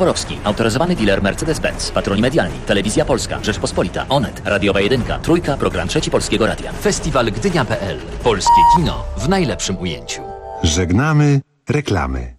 Jaworowski, autoryzowany dealer Mercedes-Benz, patroni medialni, Telewizja Polska, Rzeczpospolita, Onet, Radiowa 1, Trójka, program Trzeci Polskiego Radia. Festiwal Gdynia.pl. Polskie kino w najlepszym ujęciu. Żegnamy reklamy.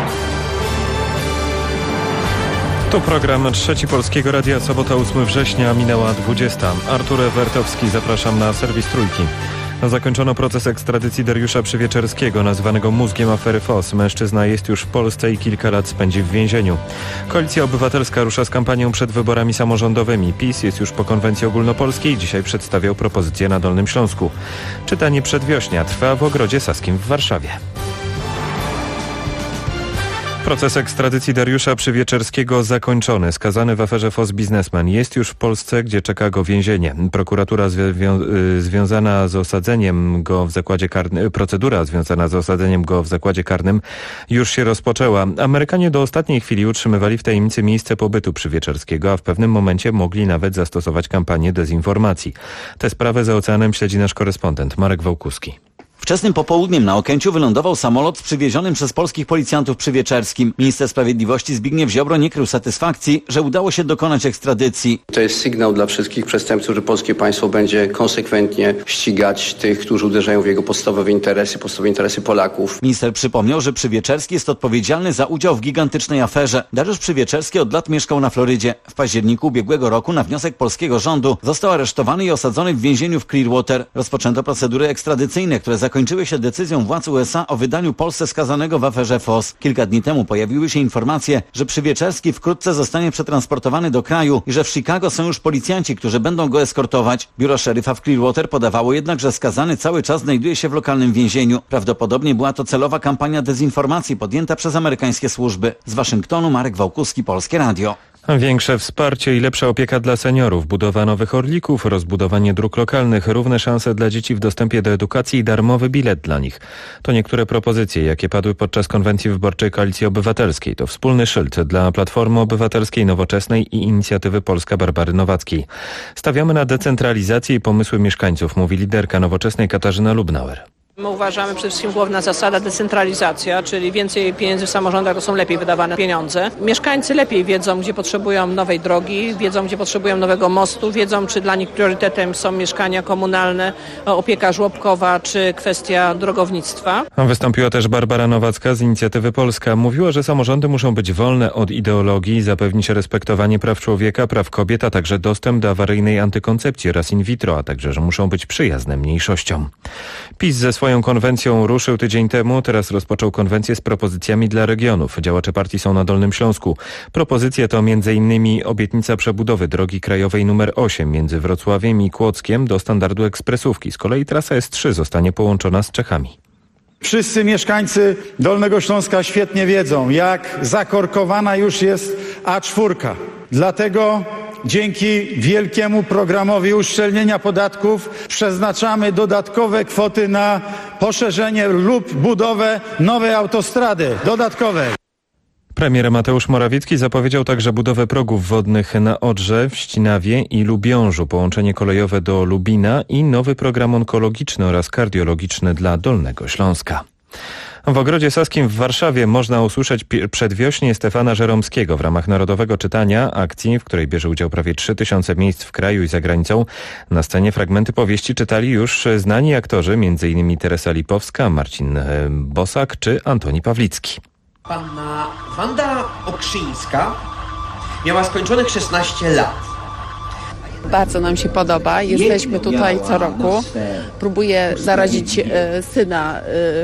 To program Trzeci Polskiego Radia, sobota 8 września, minęła 20. Artur Wertowski, zapraszam na serwis Trójki. Zakończono proces ekstradycji Dariusza Przywieczerskiego, nazwanego mózgiem afery FOS. Mężczyzna jest już w Polsce i kilka lat spędzi w więzieniu. Koalicja Obywatelska rusza z kampanią przed wyborami samorządowymi. PiS jest już po konwencji ogólnopolskiej. Dzisiaj przedstawiał propozycje na Dolnym Śląsku. Czytanie przedwiośnia trwa w Ogrodzie Saskim w Warszawie. Proces ekstradycji Dariusza Przywieczerskiego zakończony. Skazany w aferze FOS biznesmen jest już w Polsce, gdzie czeka go więzienie. Procedura związana z osadzeniem go w zakładzie karnym już się rozpoczęła. Amerykanie do ostatniej chwili utrzymywali w tajemnicy miejsce pobytu Przywieczerskiego, a w pewnym momencie mogli nawet zastosować kampanię dezinformacji. Tę sprawę za oceanem śledzi nasz korespondent Marek Wałkuski. Wczesnym popołudniem na Okęciu wylądował samolot z przywiezionym przez polskich policjantów Przywieczerskim. Minister sprawiedliwości Zbigniew Ziobro nie krył satysfakcji, że udało się dokonać ekstradycji. To jest sygnał dla wszystkich przestępców, że polskie państwo będzie konsekwentnie ścigać tych, którzy uderzają w jego podstawowe interesy Polaków. Minister przypomniał, że Przywieczerski jest odpowiedzialny za udział w gigantycznej aferze. Dariusz Przywieczerski od lat mieszkał na Florydzie. W październiku ubiegłego roku na wniosek polskiego rządu został aresztowany i osadzony w więzieniu w Clearwater. Rozpoczęto procedury ekstradycyjne, które zakończyły się decyzją władz USA o wydaniu Polsce skazanego w aferze FOS. Kilka dni temu pojawiły się informacje, że Przywieczerski wkrótce zostanie przetransportowany do kraju i że w Chicago są już policjanci, którzy będą go eskortować. Biuro szeryfa w Clearwater podawało jednak, że skazany cały czas znajduje się w lokalnym więzieniu. Prawdopodobnie była to celowa kampania dezinformacji podjęta przez amerykańskie służby. Z Waszyngtonu Marek Wałkuski, Polskie Radio. Większe wsparcie i lepsza opieka dla seniorów, budowa nowych Orlików, rozbudowanie dróg lokalnych, równe szanse dla dzieci w dostępie do edukacji i darmowy bilet dla nich. To niektóre propozycje, jakie padły podczas konwencji wyborczej Koalicji Obywatelskiej. To wspólny szyld dla Platformy Obywatelskiej, Nowoczesnej i Inicjatywy Polska Barbary Nowackiej. Stawiamy na decentralizację i pomysły mieszkańców, mówi liderka Nowoczesnej Katarzyna Lubnauer. My uważamy przede wszystkim główna zasada decentralizacja, czyli więcej pieniędzy w samorządach to są lepiej wydawane pieniądze. Mieszkańcy lepiej wiedzą, gdzie potrzebują nowej drogi, wiedzą, gdzie potrzebują nowego mostu, wiedzą, czy dla nich priorytetem są mieszkania komunalne, opieka żłobkowa, czy kwestia drogownictwa. Wystąpiła też Barbara Nowacka z Inicjatywy Polska. Mówiła, że samorządy muszą być wolne od ideologii, zapewnić respektowanie praw człowieka, praw kobiet, a także dostęp do awaryjnej antykoncepcji oraz in vitro, a także, że muszą być przyjazne mniejszościom. PiS ze swoją konwencją ruszył tydzień temu, teraz rozpoczął konwencję z propozycjami dla regionów. Działacze partii są na Dolnym Śląsku. Propozycje to m.in. obietnica przebudowy drogi krajowej nr 8 między Wrocławiem i Kłodzkiem do standardu ekspresówki. Z kolei trasa S3 zostanie połączona z Czechami. Wszyscy mieszkańcy Dolnego Śląska świetnie wiedzą, jak zakorkowana już jest A4. Dlatego dzięki wielkiemu programowi uszczelnienia podatków przeznaczamy dodatkowe kwoty na poszerzenie lub budowę nowej autostrady dodatkowej. Premier Mateusz Morawiecki zapowiedział także budowę progów wodnych na Odrze, w Ścinawie i Lubiążu, połączenie kolejowe do Lubina i nowy program onkologiczny oraz kardiologiczny dla Dolnego Śląska. W Ogrodzie Saskim w Warszawie można usłyszeć przedwiośnie Stefana Żeromskiego w ramach Narodowego Czytania, akcji, w której bierze udział prawie 3000 miejsc w kraju i za granicą. Na scenie fragmenty powieści czytali już znani aktorzy, m.in. Teresa Lipowska, Marcin Bosak czy Antoni Pawlicki. Panna Wanda Okrzyńska miała skończonych 16 lat. Bardzo nam się podoba. Jesteśmy tutaj co roku. Próbuję zarazić syna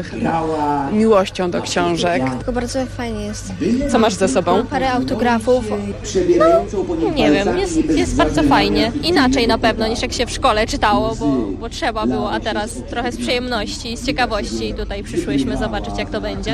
miłością do książek. Tylko bardzo fajnie jest. Co masz ze sobą? Parę autografów. No, nie wiem, jest bardzo fajnie. Inaczej na pewno niż jak się w szkole czytało, bo trzeba było, a teraz trochę z przyjemności, z ciekawości tutaj przyszłyśmy zobaczyć, jak to będzie.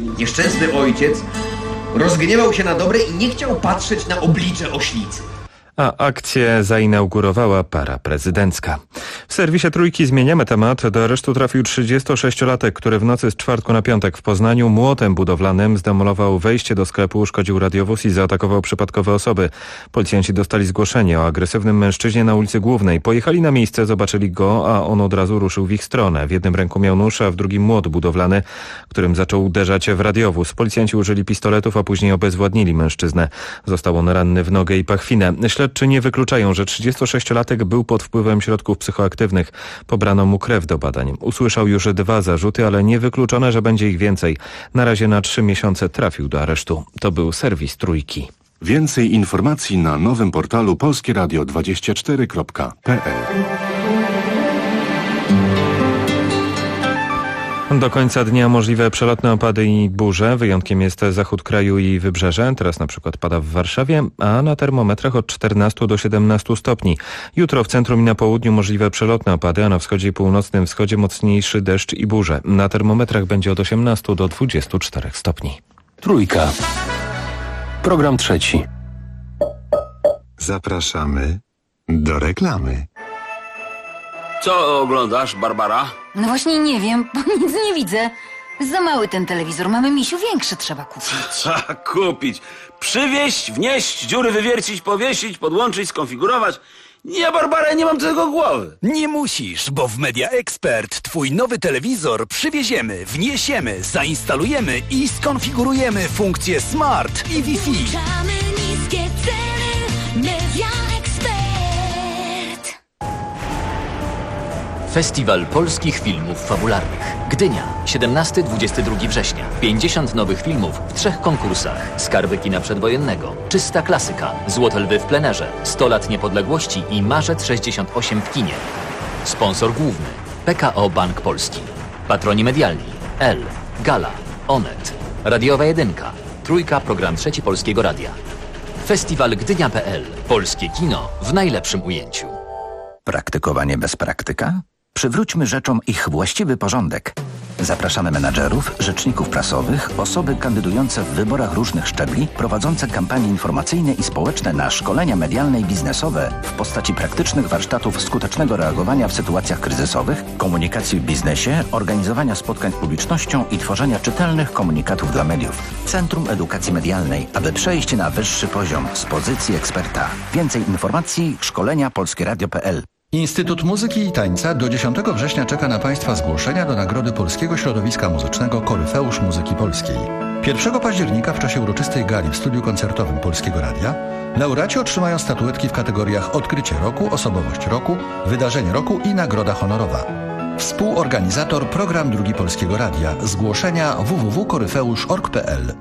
Nieszczęsny ojciec rozgniewał się na dobre i nie chciał patrzeć na oblicze oślicy. A akcję zainaugurowała para prezydencka. W serwisie Trójki zmieniamy temat. Do aresztu trafił 36-latek, który w nocy z czwartku na piątek w Poznaniu młotem budowlanym zdemolował wejście do sklepu, uszkodził radiowóz i zaatakował przypadkowe osoby. Policjanci dostali zgłoszenie o agresywnym mężczyźnie na ulicy Głównej. Pojechali na miejsce, zobaczyli go, a on od razu ruszył w ich stronę. W jednym ręku miał nóż, a w drugim młot budowlany, którym zaczął uderzać w radiowóz. Policjanci użyli pistoletów, a później obezwładnili mężczyznę. Został on ranny w nogę i pachwinę. Śledczy nie wykluczają, że 36-latek był pod wpływem środków psychoaktywnych. Pobrano mu krew do badań. Usłyszał już 2 zarzuty, ale niewykluczone, że będzie ich więcej. Na razie na 3 miesiące trafił do aresztu. To był serwis Trójki. Więcej informacji na nowym portalu polskieradio24.pl. Do końca dnia możliwe przelotne opady i burze. Wyjątkiem jest zachód kraju i wybrzeże. Teraz na przykład pada w Warszawie, a na termometrach od 14 do 17 stopni. Jutro w centrum i na południu możliwe przelotne opady, a na wschodzie i północnym wschodzie mocniejszy deszcz i burze. Na termometrach będzie od 18 do 24 stopni. Trójka. Program trzeci. Zapraszamy do reklamy. Co oglądasz, Barbara? No właśnie nie wiem, bo nic nie widzę. Za mały ten telewizor. Mamy, misiu, większy trzeba kupić. Trzeba kupić. Przywieźć, wnieść, dziury wywiercić, powiesić, podłączyć, skonfigurować. Nie, Barbara, nie mam do tego głowy. Nie musisz, bo w Media Expert twój nowy telewizor przywieziemy, wniesiemy, zainstalujemy i skonfigurujemy funkcje Smart i Wi-Fi. Niskie ceny, Media Expert. Festiwal polskich filmów fabularnych. Gdynia, 17-22 września. 50 nowych filmów w 3 konkursach. Skarby kina przedwojennego, czysta klasyka, Złote lwy w plenerze, 100 lat niepodległości i Marzec 68 w kinie. Sponsor główny PKO Bank Polski. Patroni medialni L, Gala, Onet, Radiowa Jedynka, Trójka, program trzeci Polskiego Radia. Festiwal Gdynia.pl. Polskie kino w najlepszym ujęciu. Praktykowanie bez praktyka? Przywróćmy rzeczom ich właściwy porządek. Zapraszamy menadżerów, rzeczników prasowych, osoby kandydujące w wyborach różnych szczebli, prowadzące kampanie informacyjne i społeczne na szkolenia medialne i biznesowe w postaci praktycznych warsztatów skutecznego reagowania w sytuacjach kryzysowych, komunikacji w biznesie, organizowania spotkań z publicznością i tworzenia czytelnych komunikatów dla mediów. Centrum Edukacji Medialnej, aby przejść na wyższy poziom z pozycji eksperta. Więcej informacji szkolenia polskieradio.pl. Instytut Muzyki i Tańca do 10 września czeka na Państwa zgłoszenia do Nagrody Polskiego Środowiska Muzycznego Koryfeusz Muzyki Polskiej. 1 października w czasie uroczystej gali w studiu koncertowym Polskiego Radia laureaci otrzymają statuetki w kategoriach Odkrycie Roku, Osobowość Roku, Wydarzenie Roku i Nagroda Honorowa. Współorganizator Program Drugi Polskiego Radia. Zgłoszenia www.koryfeusz.org.pl.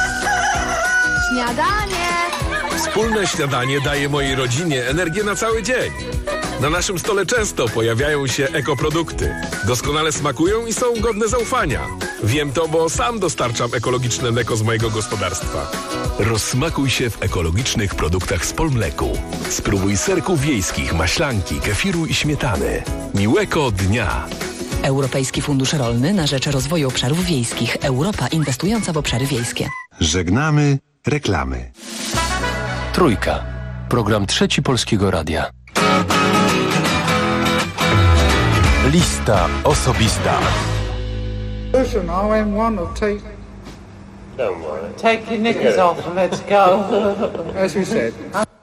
Śniadanie! Wspólne śniadanie daje mojej rodzinie energię na cały dzień. Na naszym stole często pojawiają się ekoprodukty. Doskonale smakują i są godne zaufania. Wiem to, bo sam dostarczam ekologiczne mleko z mojego gospodarstwa. Rozsmakuj się w ekologicznych produktach z Polmleku. Spróbuj serków wiejskich, maślanki, kefiru i śmietany. Miłego dnia! Europejski Fundusz Rolny na rzecz rozwoju obszarów wiejskich. Europa inwestująca w obszary wiejskie. Żegnamy reklamy. Trójka. Program trzeci Polskiego Radia. Lista osobista. Listen, I want to take... Don't worry. Take your knickers off and let's go. As we said.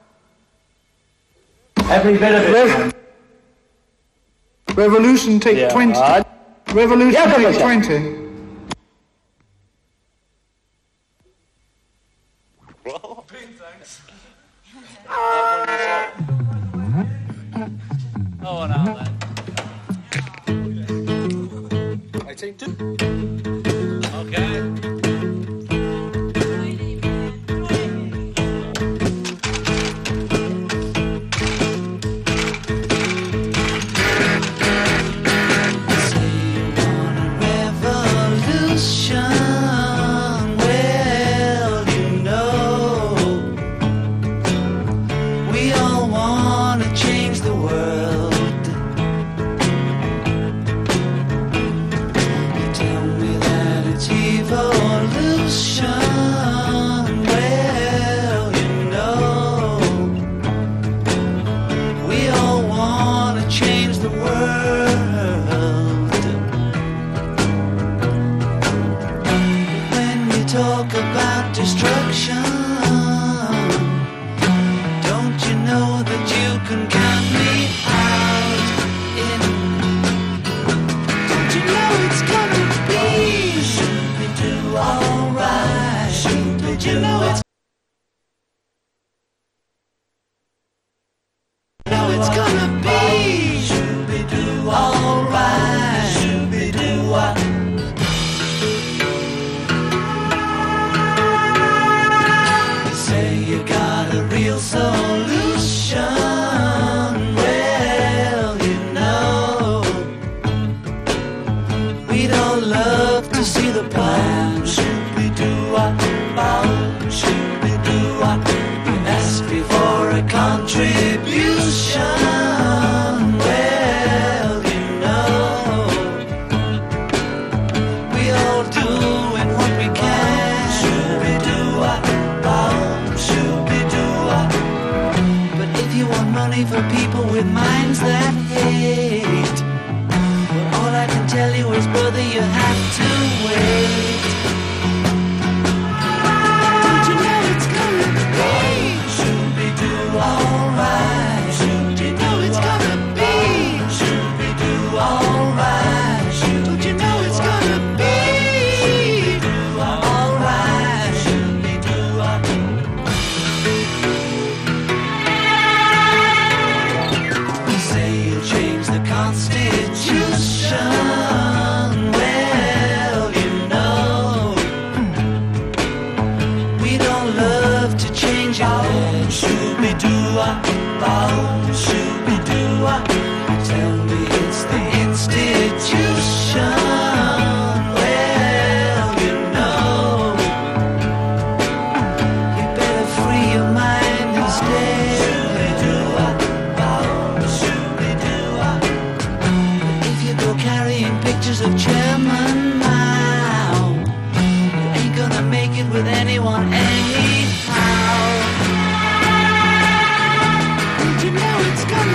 Every bit of it. Revolution take 20. Revolution take 20. Oh, now then. I take 2. Okay. Tell me Tell me it's the institution. Well, you know, you better free your mind instead. If you go carrying pictures of chairman now, you ain't gonna make it with anyone anyhow. You know it's gonna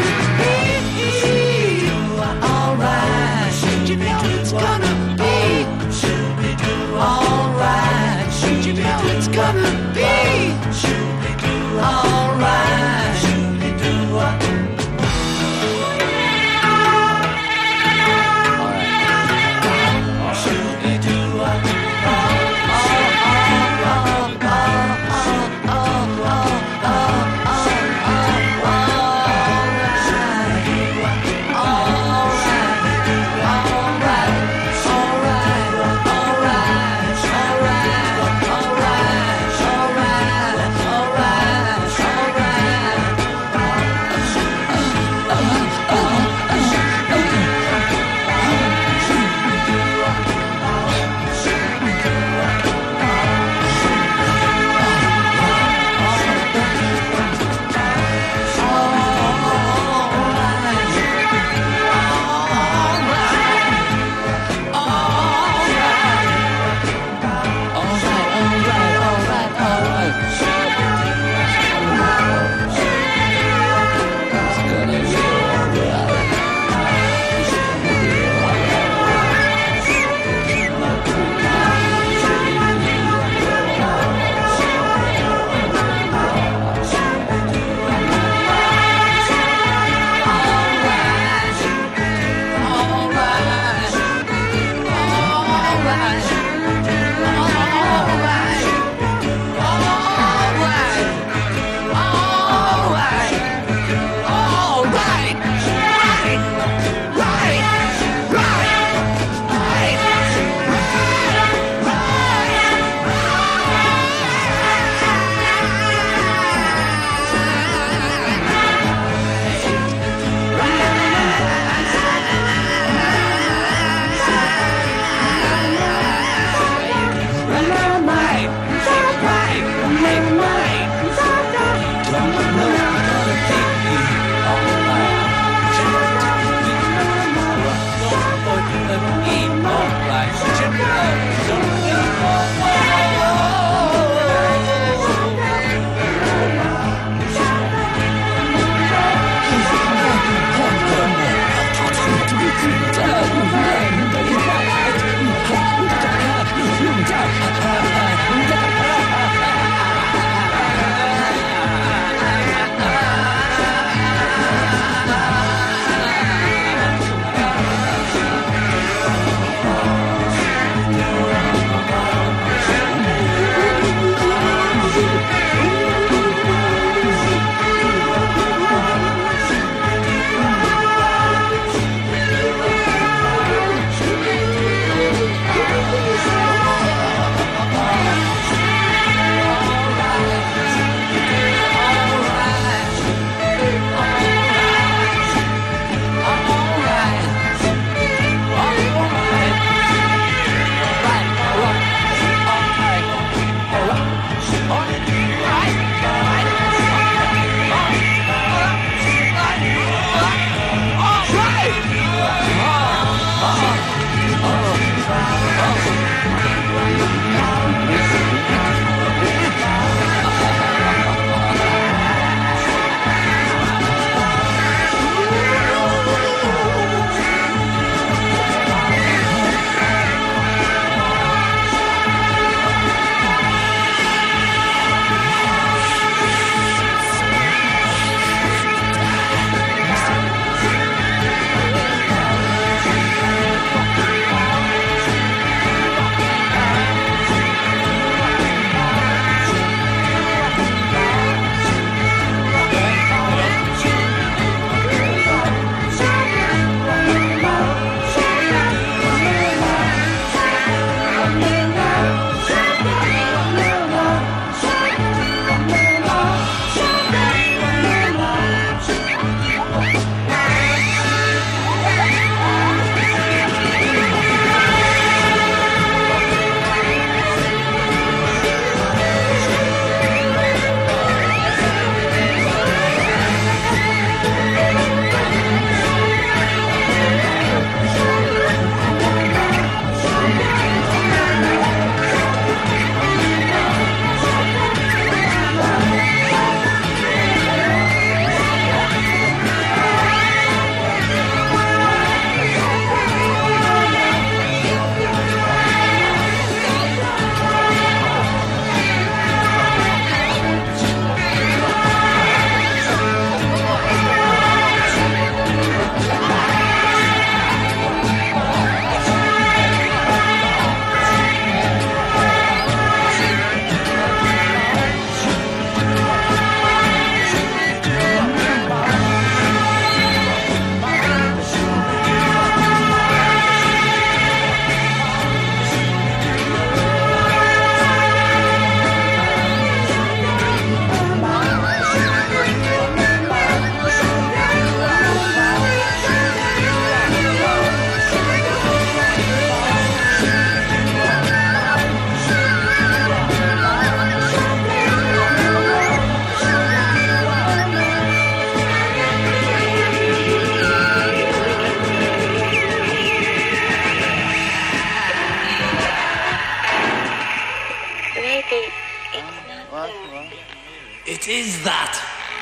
It is that.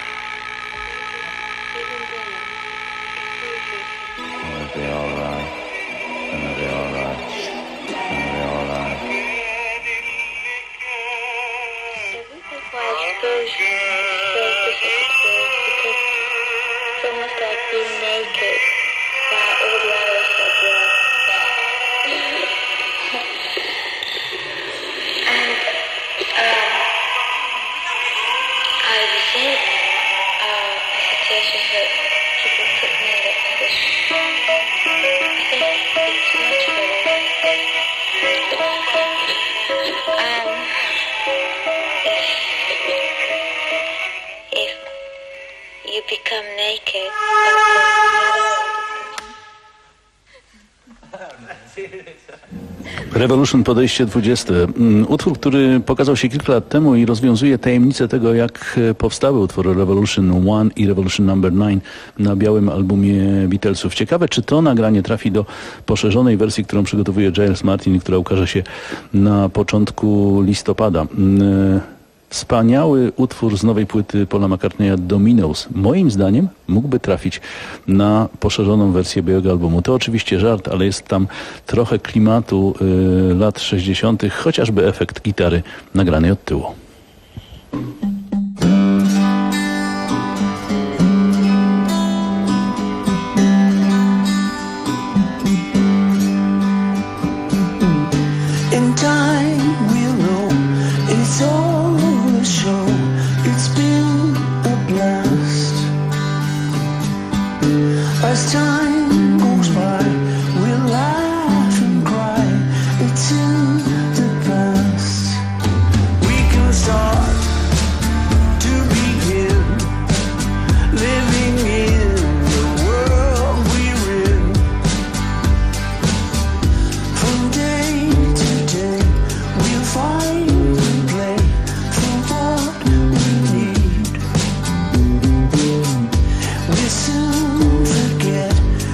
It'll be alright. It'll be alright. It'll be alright. Why exposure feels disappears because it's almost like being naked while all the others are dressed. I resent hesitations that people put me in that position. I think it's much better. If you become naked. Revolution podejście 20. Utwór, który pokazał się kilka lat temu i rozwiązuje tajemnicę tego, jak powstały utwory Revolution 1 i Revolution Number 9 na białym albumie Beatlesów. Ciekawe, czy to nagranie trafi do poszerzonej wersji, którą przygotowuje Giles Martin, która ukaże się na początku listopada. Wspaniały utwór z nowej płyty Paula McCartneya Dominoes. Moim zdaniem mógłby trafić na poszerzoną wersję białego albumu. To oczywiście żart, ale jest tam trochę klimatu lat 60., chociażby efekt gitary nagranej od tyłu. In time we'll know it's all a show. It's been a blast. As time goes by, we'll laugh and cry. It's in the past. We can start to begin living in the world we're in. From day to day, we'll find and play for what we need. We'll soon forget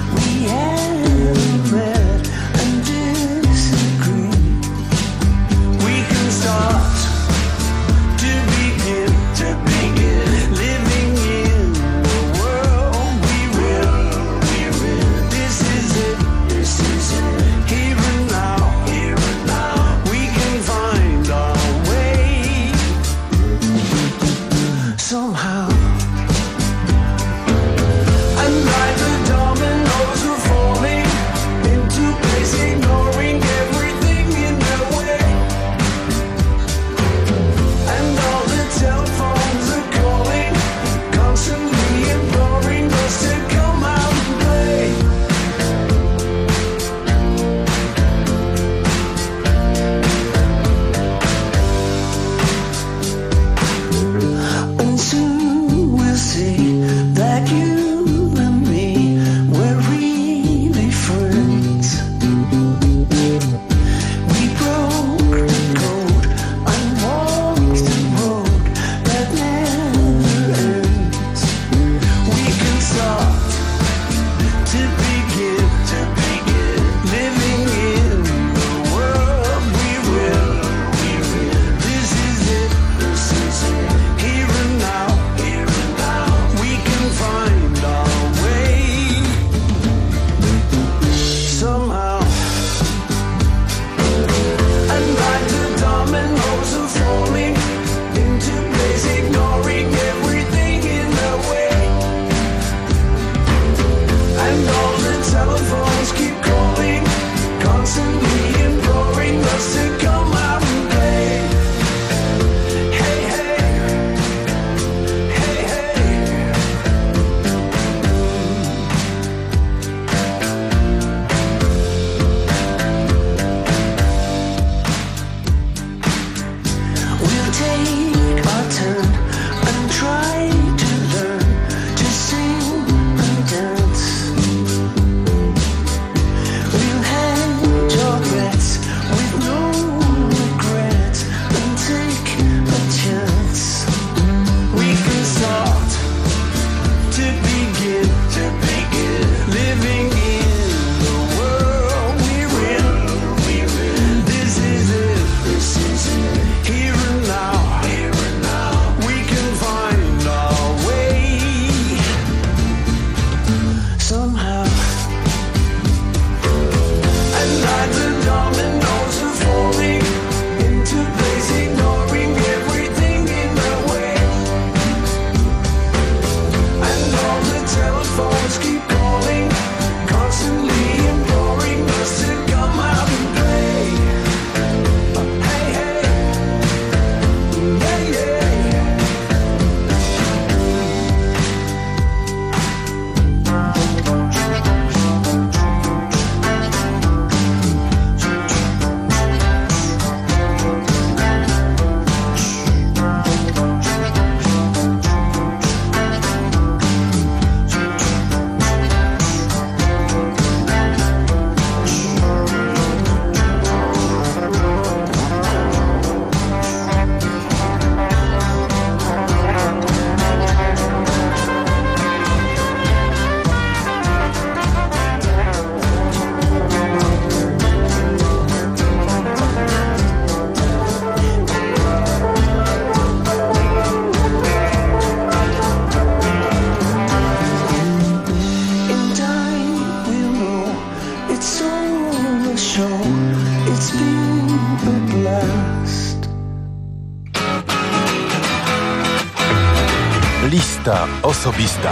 Lista osobista.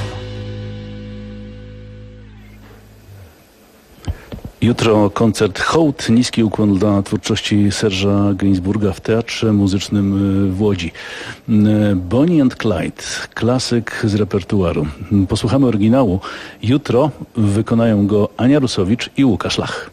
Jutro koncert Hołd, niski ukłon dla twórczości Serge'a Gainsbourga w Teatrze Muzycznym w Łodzi. Bonnie and Clyde, klasyk z repertuaru. Posłuchamy oryginału. Jutro wykonają go Ania Rusowicz i Łukasz Lach.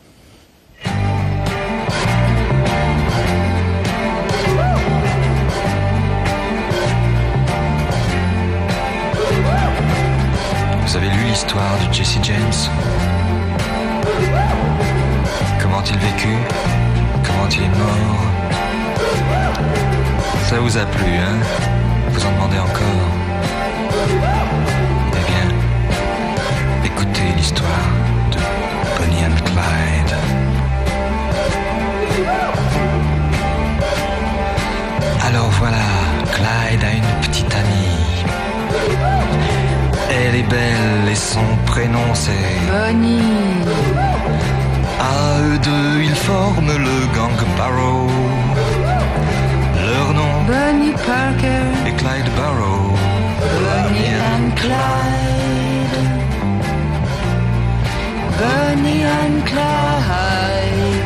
Vous avez lu l'histoire de Jesse James? Comment il vécut? Comment il est mort? Ça vous a plu, hein? Vous en demandez encore? Eh bien, écoutez l'histoire de Bonnie and Clyde. Alors voilà, Clyde a une petite amie. Elle est belle et son prénom c'est Bonnie. À eux deux, ils forment le gang Barrow. Leur nom Bonnie Parker et Clyde Barrow. Bonnie and Clyde. Bonnie and Clyde.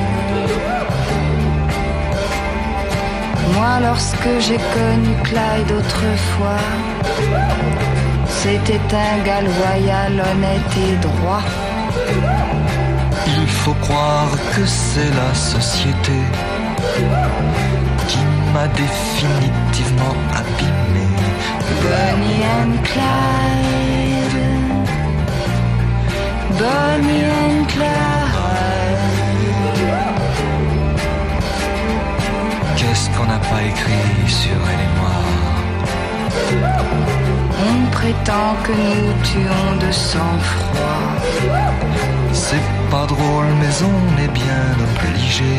Moi, lorsque j'ai connu Clyde autrefois, c'était un gars loyal, honnête et droit. Il faut croire que c'est la société qui m'a définitivement abîmé. Bonnie and Clyde. Bonnie and Clyde. Qu'est-ce qu'on n'a pas écrit sur elle et moi? On prétend que nous tuons de sang-froid. C'est pas drôle, mais on est bien obligé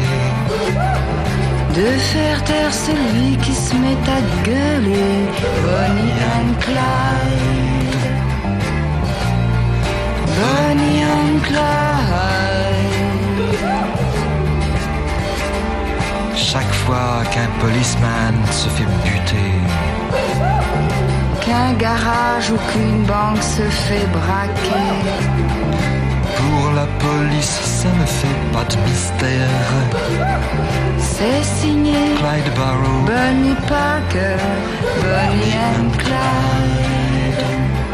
de faire taire celui qui se met à gueuler. Bonnie and Clyde. Bonnie and Clyde. Chaque fois qu'un policeman se fait buter, qu'un garage ou qu'une banque se fait braquer, pour la police, ça ne fait pas de mystère. C'est signé Clyde Barrow, Bonnie Parker, Bonnie and Clyde.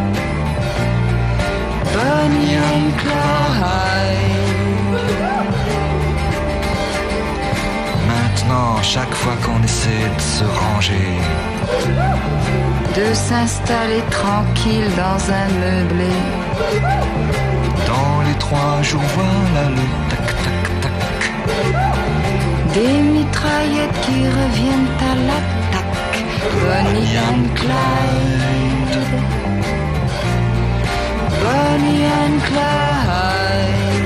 Bonnie and Clyde. Maintenant, chaque fois qu'on essaie de se ranger, de s'installer tranquille dans un meublé, dans les 3 jours, voilà le tac-tac-tac. Des mitraillettes qui reviennent à l'attaque. Bonnie and Clyde. Bonnie and Clyde.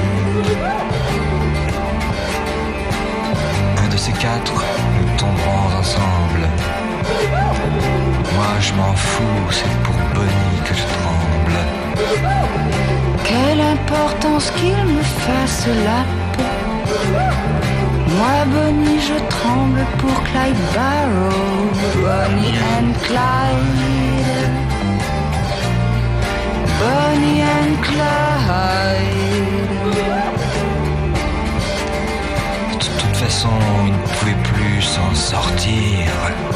Un de ces 4, nous tomberons ensemble. Moi je m'en fous, c'est pour Bonnie que je tremble. Quelle importance qu'il me fasse la peau. Moi Bonnie je tremble pour Clyde Barrow. Bonnie and Clyde. Bonnie and Clyde. De toute façon, il ne pouvait plus s'en sortir.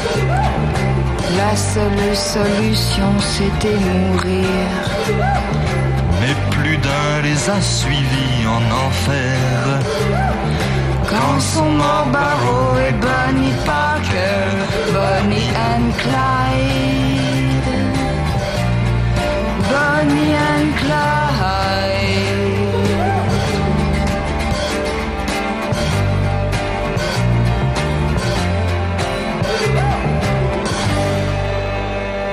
La seule solution c'était mourir. Mais plus d'un les a suivis en enfer. Quand sont morts Barrow et Bonnie Parker, Bonnie and Clyde. Bonnie and Clyde.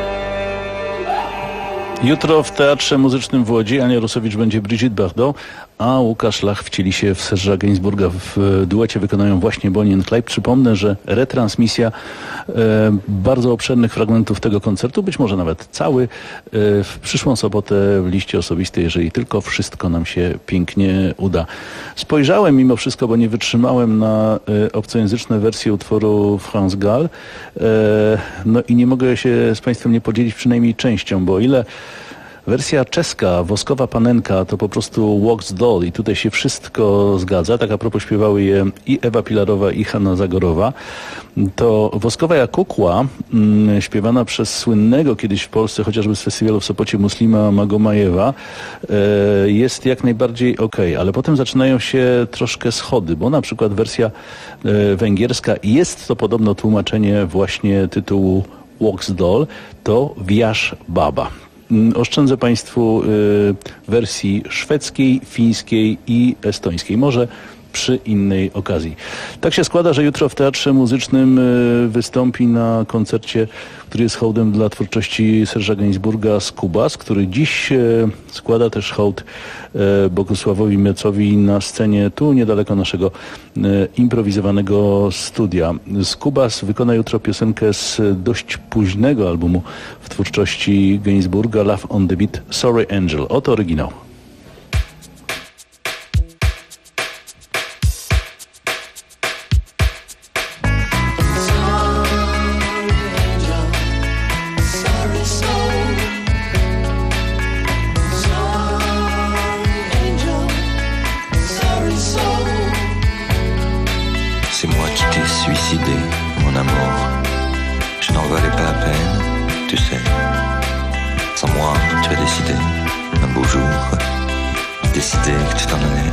Jutro w Teatrze Muzycznym w Łodzi Ania Rusowicz będzie Brigitte Bardot, a Łukasz Lach wcieli się w Serge'a Gainsbourga. W duecie wykonają właśnie Bonnie and Clyde. Przypomnę, że retransmisja bardzo obszernych fragmentów tego koncertu, być może nawet cały, w przyszłą sobotę w liście osobistej, jeżeli tylko wszystko nam się pięknie uda. Spojrzałem mimo wszystko, bo nie wytrzymałem, na obcojęzyczne wersje utworu France Gall. No i nie mogę się z Państwem nie podzielić przynajmniej częścią, bo o ile wersja czeska, Woskowa Panenka, to po prostu Wax Doll i tutaj się wszystko zgadza. Tak a propos śpiewały je i Ewa Pilarowa, i Hanna Zagorowa. To Woskowa jak kukła, śpiewana przez słynnego kiedyś w Polsce, chociażby z festiwalu w Sopocie, Muslima Magomajewa, jest jak najbardziej okej, ale potem zaczynają się troszkę schody, bo na przykład wersja węgierska, jest to podobno tłumaczenie właśnie tytułu Wax Doll, to Wjasz Baba. Oszczędzę Państwu wersji szwedzkiej, fińskiej i estońskiej. Może przy innej okazji. Tak się składa, że jutro w Teatrze Muzycznym wystąpi na koncercie, który jest hołdem dla twórczości Serge'a Gainsbourga, Skubas, który dziś składa też hołd Bogusławowi Mecowi na scenie tu niedaleko naszego improwizowanego studia. Skubas wykona jutro piosenkę z dość późnego albumu w twórczości Gainsbourga, Love on the Beat, Sorry Angel. Oto oryginał. C'est moi qui t'ai suicidé, mon amour. Je n'en valais pas la peine, tu sais. Sans moi, tu as décidé, un beau jour, décidé que tu t'en allais.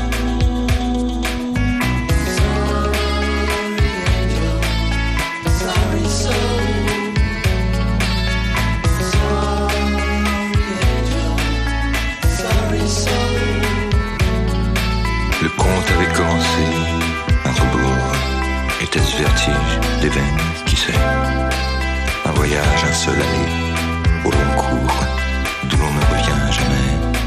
Le conte avait commencé, un rebours. Était-ce vertige des veines, qui sait? Un voyage, un seul aller, au long cours, d'où l'on ne revient jamais.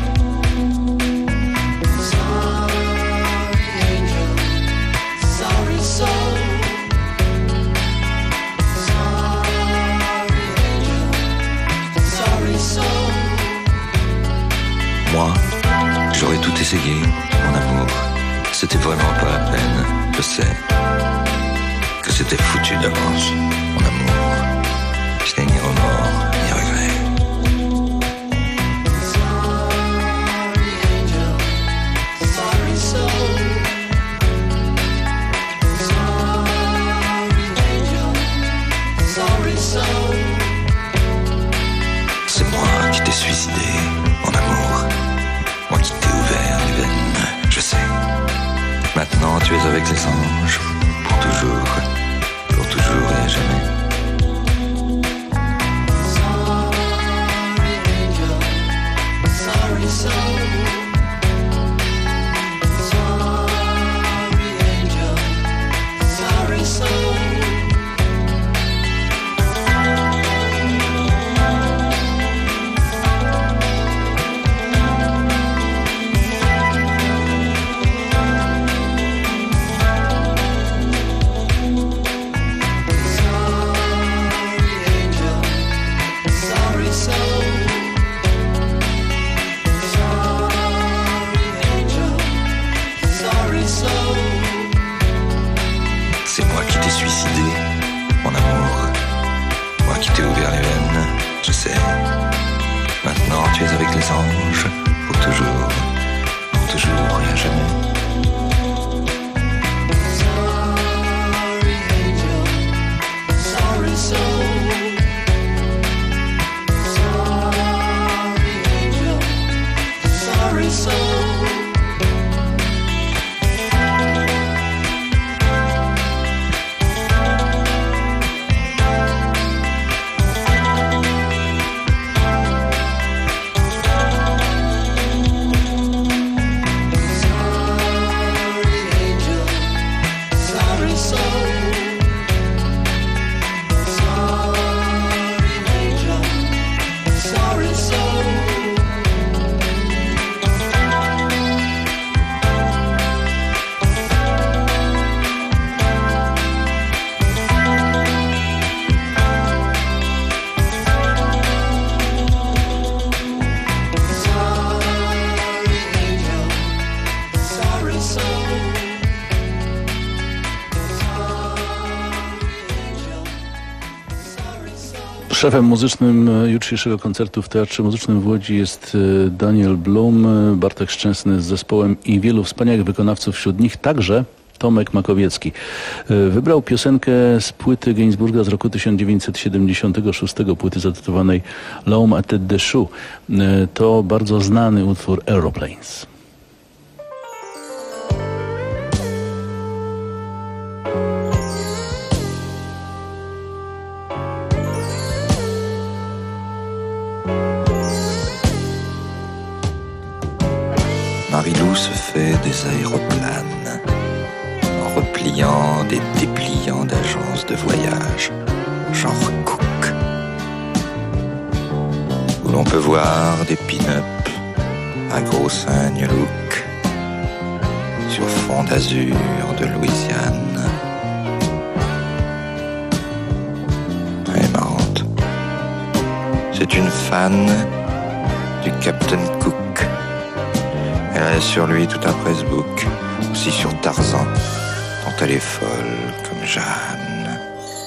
Moi, j'aurais tout essayé, mon amour. C'était vraiment pas la peine, je sais. Que c'était foutu d'avance, mon amour. Je n'ai ni remords, ni regrets. C'est moi qui t'ai suicidé, mon amour. Moi qui t'ai ouvert les veines, je sais. Maintenant tu es avec les anges, pour toujours et jamais. C'est moi qui t'ai suicidé, mon amour. Moi qui t'ai ouvert les veines, je sais. Maintenant tu es avec les anges, pour toujours et à jamais. Szefem muzycznym jutrzejszego koncertu w Teatrze Muzycznym w Łodzi jest Daniel Blum, Bartek Szczęsny z zespołem i wielu wspaniałych wykonawców, wśród nich także Tomek Makowiecki. Wybrał piosenkę z płyty Gainsbourga z roku 1976, płyty zatytułowanej L'Homme à tête de chou. To bardzo znany utwór Aeroplanes. Marilou se fait des aéroplanes en repliant des dépliants d'agences de voyage, genre Cook, où l'on peut voir des pin-up à gros seins New Look sur fond d'azur de Louisiane. Elle est marrante. C'est une fan du Captain Cook. Elle a sur lui tout un pressbook, aussi sur Tarzan, dont elle est folle comme Jeanne.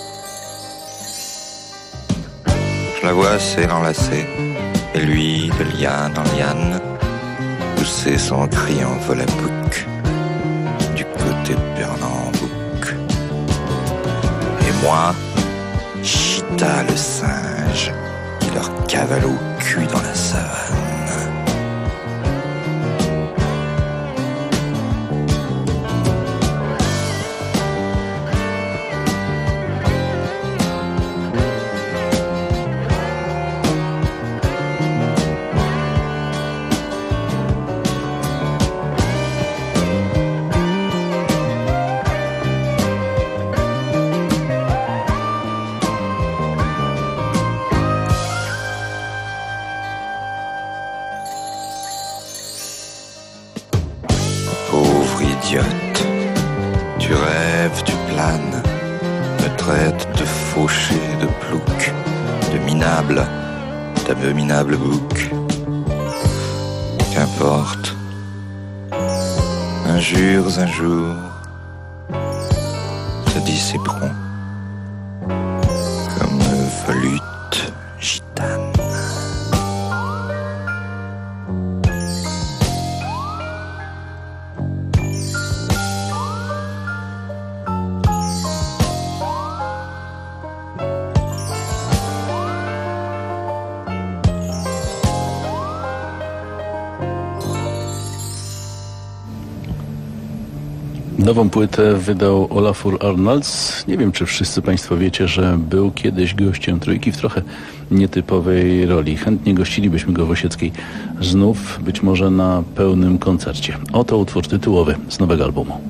Je la vois assez l'enlacer, et lui, de liane en liane, pousser son cri en vol à bouc, du côté de Pernambouc. Et moi, Chita le singe, qui leur cavale au cul dans la savane. Tu rêves, tu planes, me traites de fauché, de plouc, de minable, d'abominable bouc. Qu'importe, injures un jour, se dissiperont comme volutes gitanes. Nową płytę wydał Olafur Arnalds. Nie wiem, czy wszyscy Państwo wiecie, że był kiedyś gościem Trójki w trochę nietypowej roli. Chętnie gościlibyśmy go w Osieckiej znów, być może na pełnym koncercie. Oto utwór tytułowy z nowego albumu.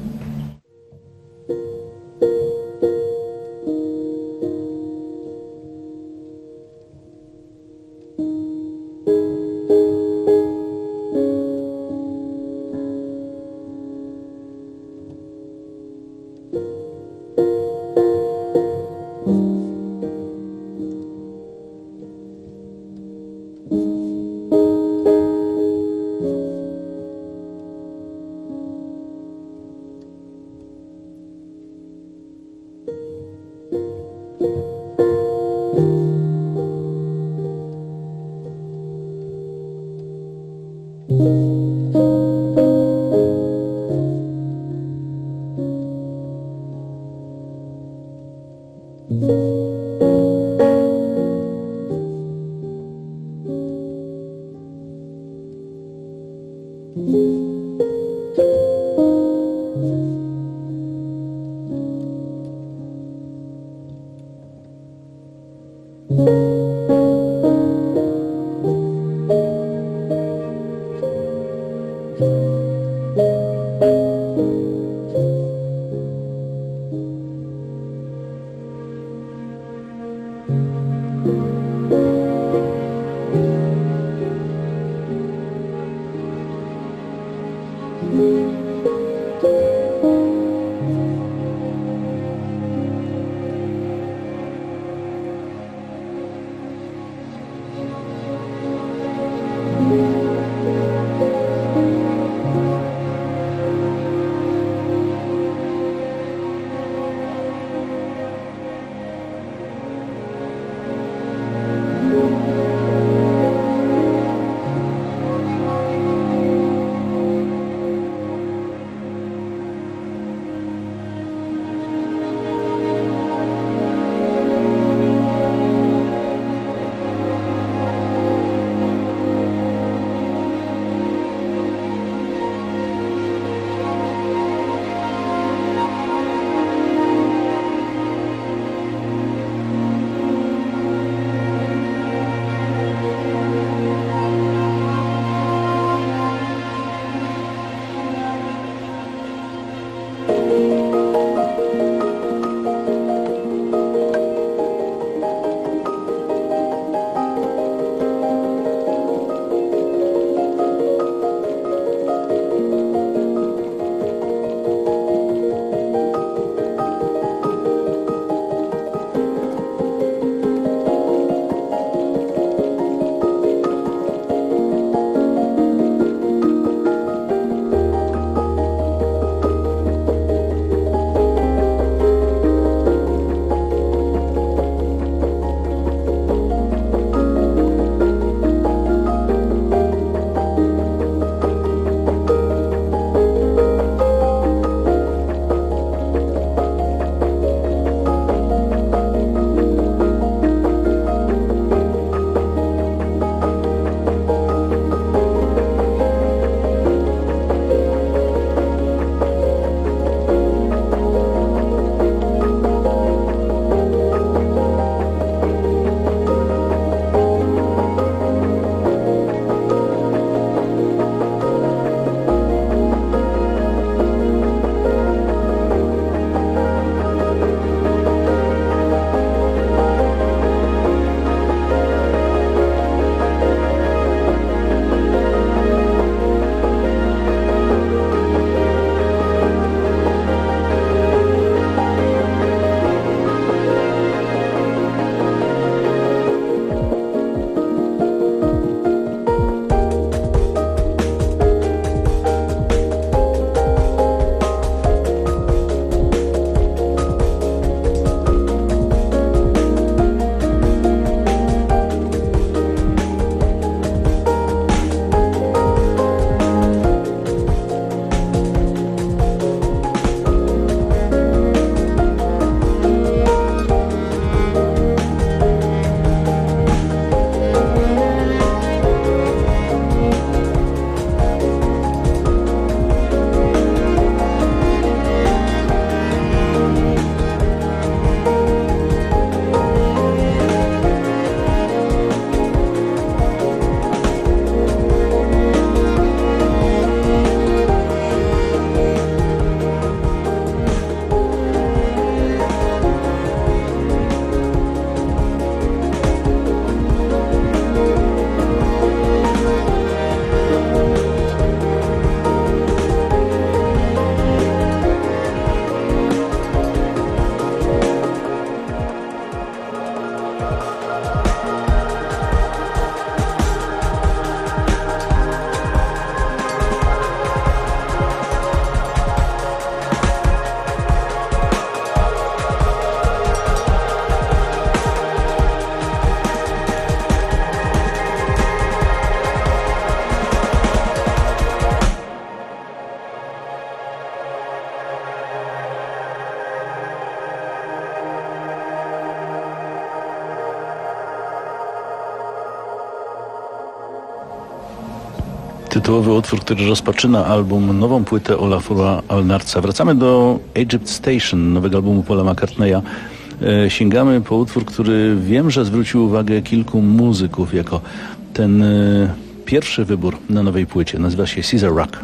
Tytułowy utwór, który rozpoczyna album, nową płytę Olafura Alnarca. Wracamy do Egypt Station, nowego albumu Paula McCartneya. Sięgamy po utwór, który wiem, że zwrócił uwagę kilku muzyków jako ten pierwszy wybór na nowej płycie. Nazywa się Caesar Rock.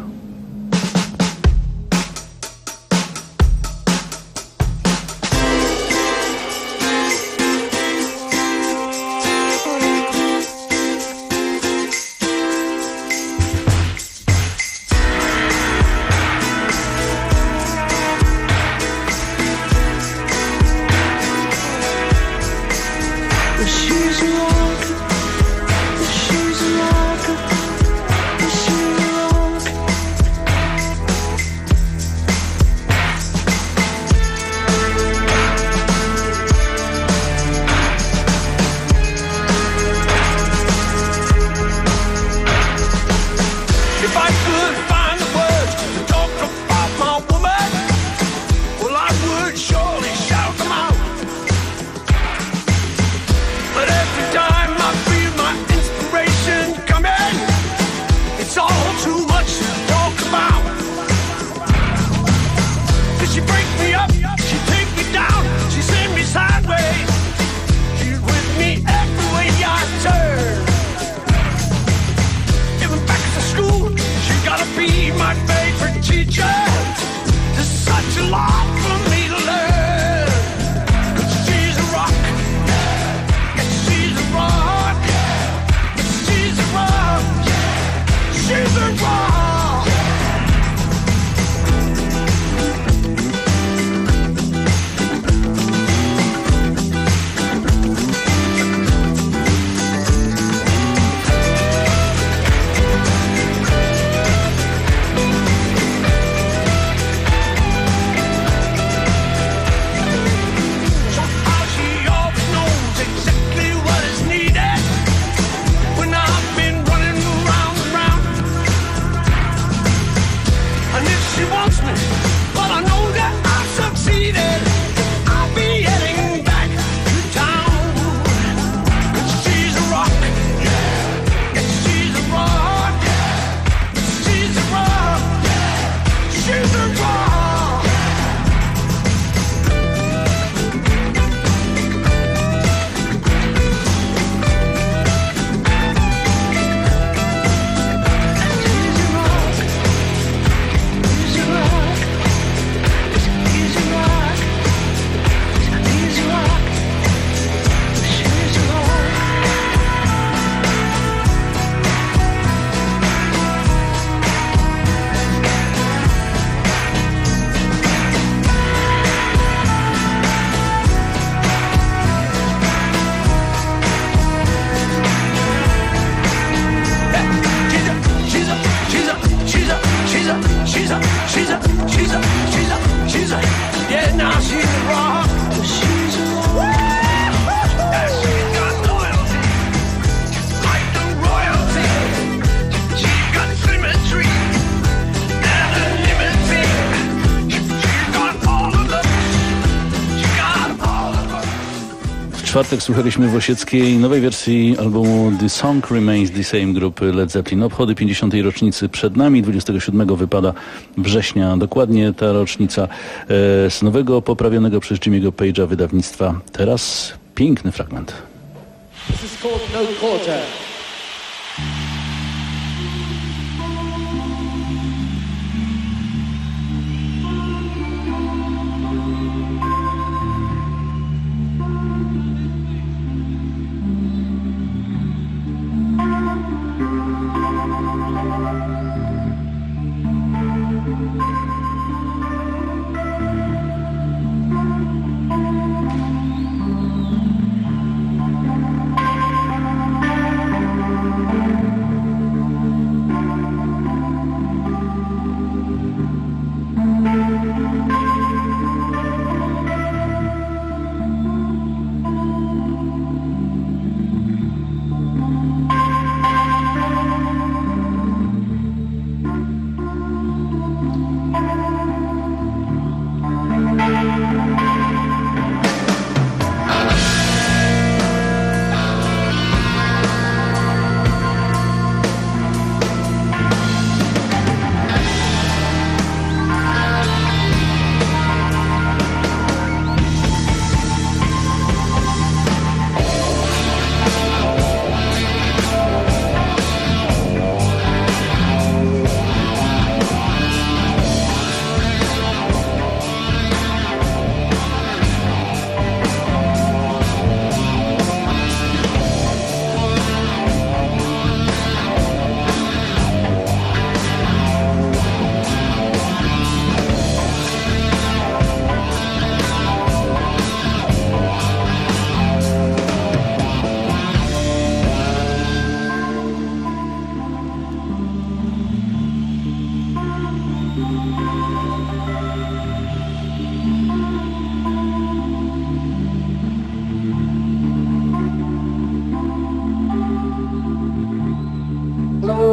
W czwartek słuchaliśmy w Osieckiej nowej wersji albumu The Song Remains the Same grupy Led Zeppelin. Obchody 50. rocznicy przed nami, 27 wypada września. Dokładnie ta rocznica z nowego, poprawionego przez Jimmy'ego Page'a wydawnictwa. Teraz piękny fragment. This is called No Quarter.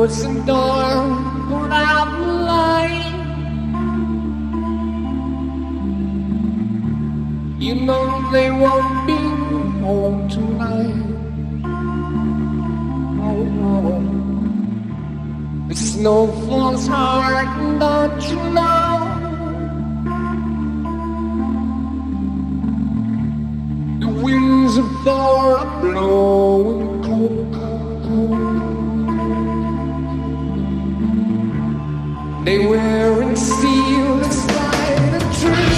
close the door without lying. You know they won't be home tonight. Oh, no. It's no false heart, don't you know? The winds of Thor are blowing cold, cold, cold. They wear steel inside a tree.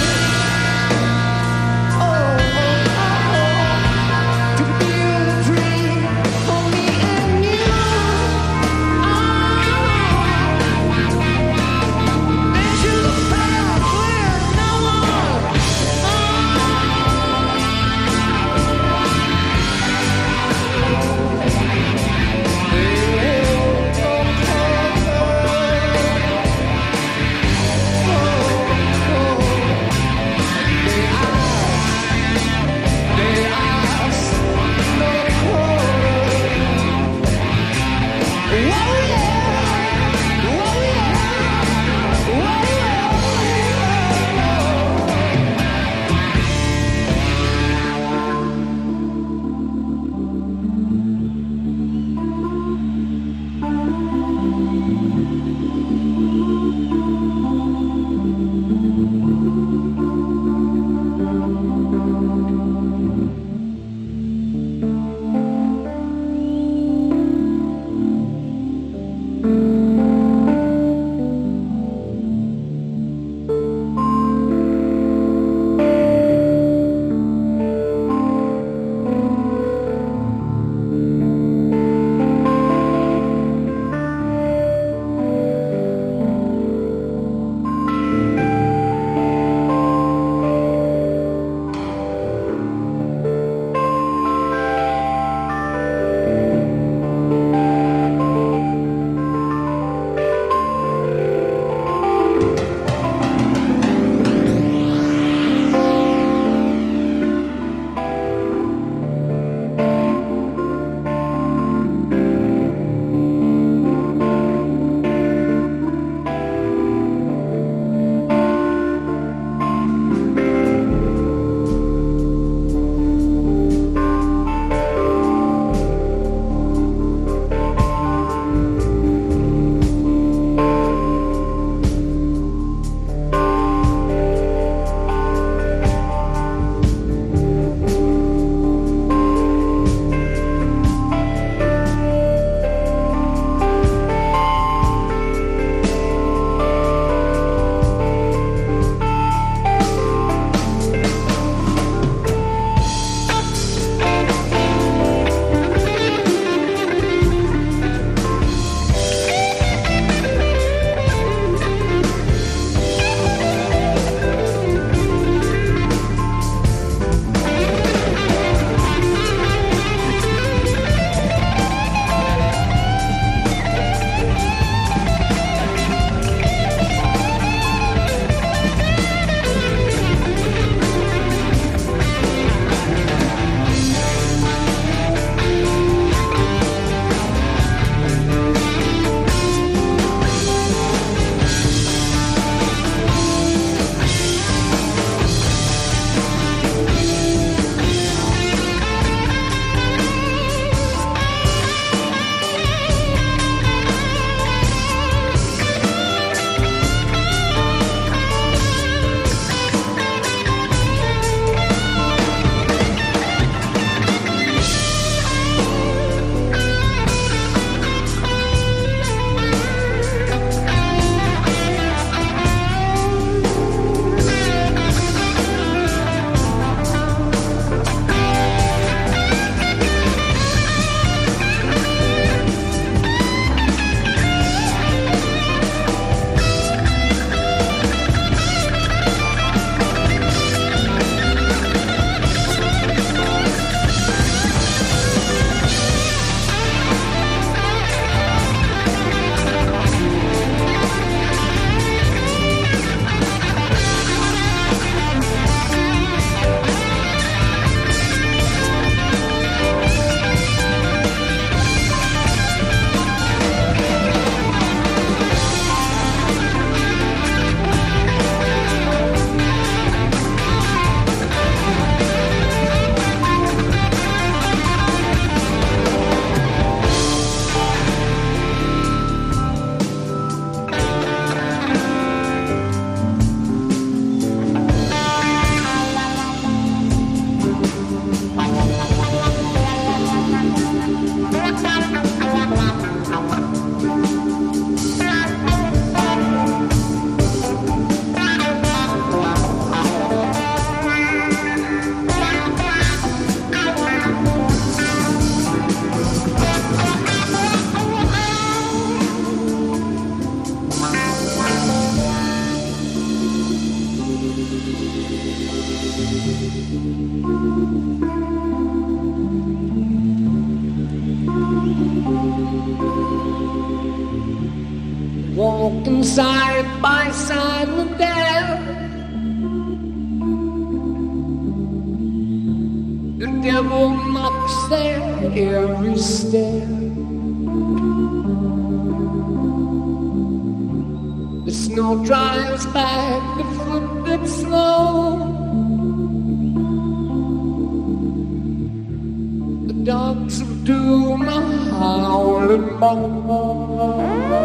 Walking side by side with death. The devil knocks there every step. The snow drives back the footsteps slow. The dogs of doom are howling more.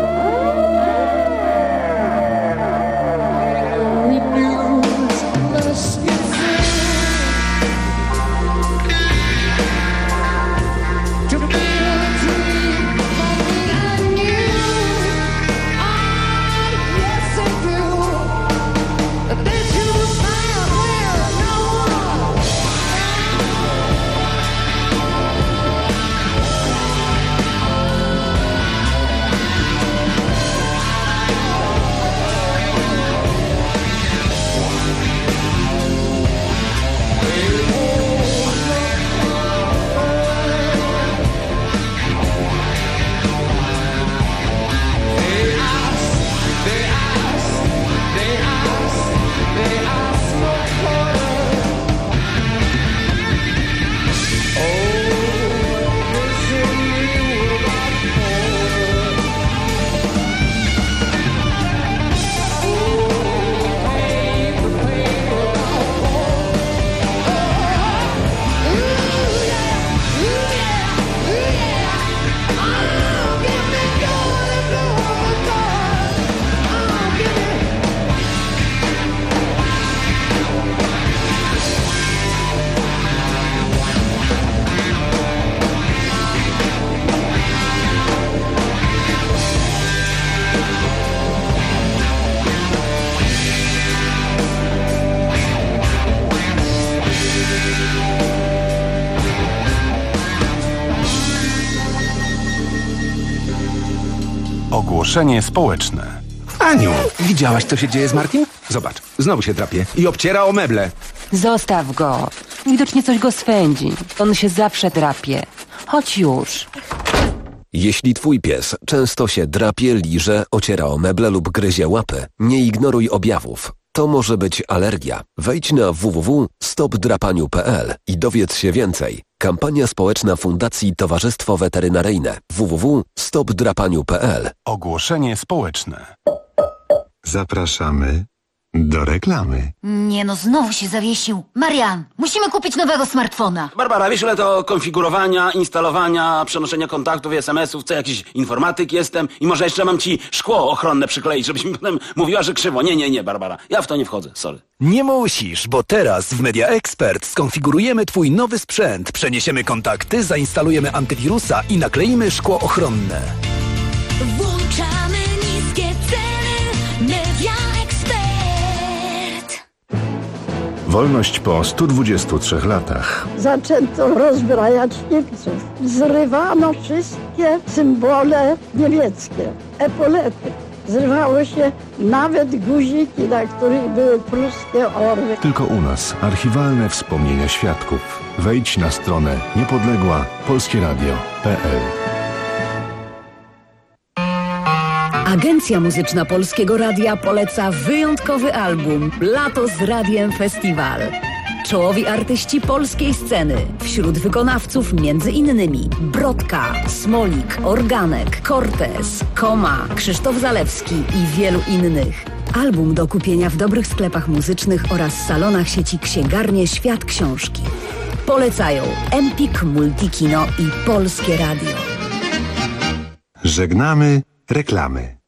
Ogłoszenie społeczne. Aniu, widziałaś, co się dzieje z Martim? Zobacz, znowu się drapie i obciera o meble. Zostaw go. Widocznie coś go swędzi. On się zawsze drapie. Chodź już. Jeśli twój pies często się drapie, liże, ociera o meble lub gryzie łapy, nie ignoruj objawów. To może być alergia. Wejdź na www.stopdrapaniu.pl i dowiedz się więcej. Kampania społeczna Fundacji Towarzystwo Weterynaryjne. www.stopdrapaniu.pl. Ogłoszenie społeczne. Zapraszamy do reklamy. Nie no, znowu się zawiesił. Marian, musimy kupić nowego smartfona. Barbara, wiesz ile to konfigurowania, instalowania, przenoszenia kontaktów i SMS-ów, co jakiś informatyk jestem i może jeszcze mam ci szkło ochronne przykleić, żebyś mi potem mówiła, że krzywo. Nie, Barbara, ja w to nie wchodzę, sorry. Nie musisz, bo teraz w Media Expert skonfigurujemy twój nowy sprzęt, przeniesiemy kontakty, zainstalujemy antywirusa i nakleimy szkło ochronne. Włączamy niskie ceny. Media Expert. Wolność po 123 latach. Zaczęto rozbrajać Niemców. Zrywano wszystkie symbole niemieckie, epolety. Zrywało się nawet guziki, na których były pruskie orły. Tylko u nas archiwalne wspomnienia świadków. Wejdź na stronę niepodległa-polskieradio.pl. Agencja Muzyczna Polskiego Radia poleca wyjątkowy album Lato z Radiem Festiwal. Czołowi artyści polskiej sceny. Wśród wykonawców m.in. Brodka, Smolik, Organek, Cortez, Koma, Krzysztof Zalewski i wielu innych. Album do kupienia w dobrych sklepach muzycznych oraz salonach sieci Księgarnie Świat Książki. Polecają Empik, Multikino i Polskie Radio. Żegnamy reklamy.